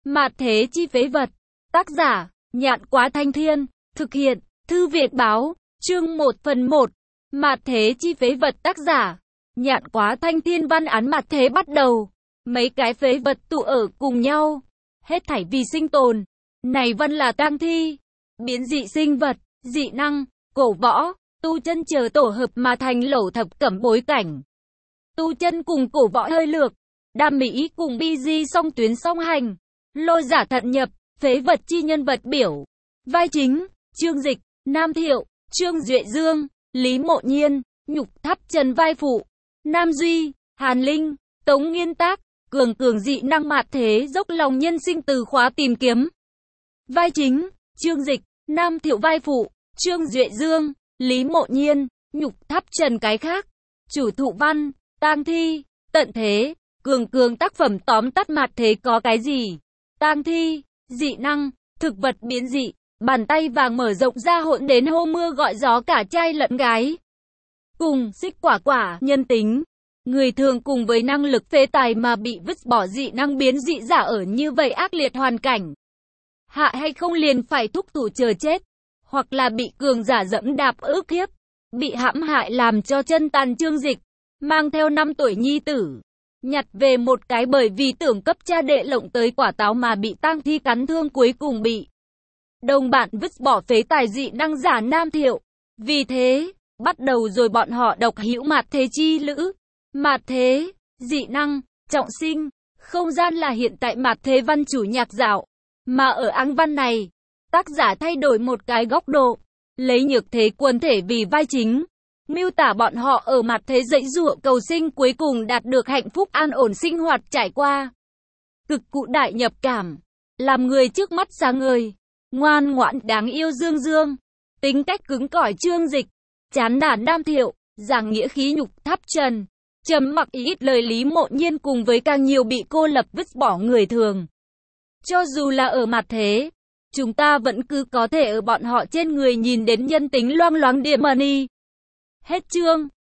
Mạt thế chi phế vật. Tác giả, Nhạn Quá Thanh Thiên. Thực hiện, Thư Việt Báo. Chương 1 phần 1. Mạt thế chi phế vật. Tác giả, Nhạn Quá Thanh Thiên. Văn án mạt thế bắt đầu. Mấy cái phế vật tụ ở cùng nhau. Hết thảy vì sinh tồn. Này văn là tang thi. Biến dị sinh vật, dị năng, cổ võ, tu chân chờ tổ hợp mà thành lẩu thập cẩm bối cảnh. Tu chân cùng cổ võ hơi lược. Đam mỹ cùng bi di song tuyến song hành. Lôi giả thận nhập, phế vật chi nhân vật biểu. Vai chính, Trương Dịch, Nam Thiệu, Trương Duệ Dương, Lý Mộ Nhiên, Nhục Tháp Trần vai phụ, Nam Duy, Hàn Linh, Tống Nghiên Tác, Cường dị năng mạt thế dốc lòng nhân sinh từ khóa tìm kiếm. Vai chính, Trương Dịch, Nam Thiệu vai phụ, Trương Duệ Dương, Lý Mộ Nhiên, Nhục Tháp Trần cái khác. Chủ thụ văn, tang thi, tận thế, cường tác phẩm tóm tắt mạt thế có cái gì? Tang thi, dị năng, thực vật biến dị, bàn tay vàng mở rộng ra hỗn đến hô mưa gọi gió cả trai lẫn gái. Cùng xích quả nhân tính. Người thường cùng với năng lực phế tài mà bị vứt bỏ dị năng biến dị giả ở như vậy ác liệt hoàn cảnh. Hạ hay không liền phải thúc thủ chờ chết, hoặc là bị cường giả dẫm đạp ức hiếp, bị hãm hại làm cho chân tàn. Trương Dịch mang theo 5 tuổi nhi tử, nhặt về một cái bởi vì tưởng cấp cha đệ lộng tới quả táo mà bị tang thi cắn thương, cuối cùng bị đồng bạn vứt bỏ phế tài dị năng giả Nam Thiệu. Vì thế, bắt đầu rồi bọn họ độc hữu mạt thế chi lữ. Mạt thế, dị năng, trọng sinh, không gian là hiện tại mạt thế văn chủ nhạc dạo. Mà ở áng văn này, tác giả thay đổi một cái góc độ, lấy nhược thế quần thể vì vai chính, miêu tả bọn họ ở mạt thế dãy dụa cầu sinh, cuối cùng đạt được hạnh phúc an ổn sinh hoạt, trải qua cực cụ đại nhập cảm, làm người trước mắt sáng ngời, ngoan ngoãn đáng yêu. Dương, tính cách cứng cỏi Trương Dịch, chán nản Nam Thiệu, giảng nghĩa khí Nhục Tháp Trần, trầm mặc ít lời Lý Mộ Nhiên, cùng với càng nhiều bị cô lập vứt bỏ người thường. Cho dù là ở mặt thế, chúng ta vẫn cứ có thể ở bọn họ trên người nhìn đến nhân tính loang loáng điểm money. Hết chương.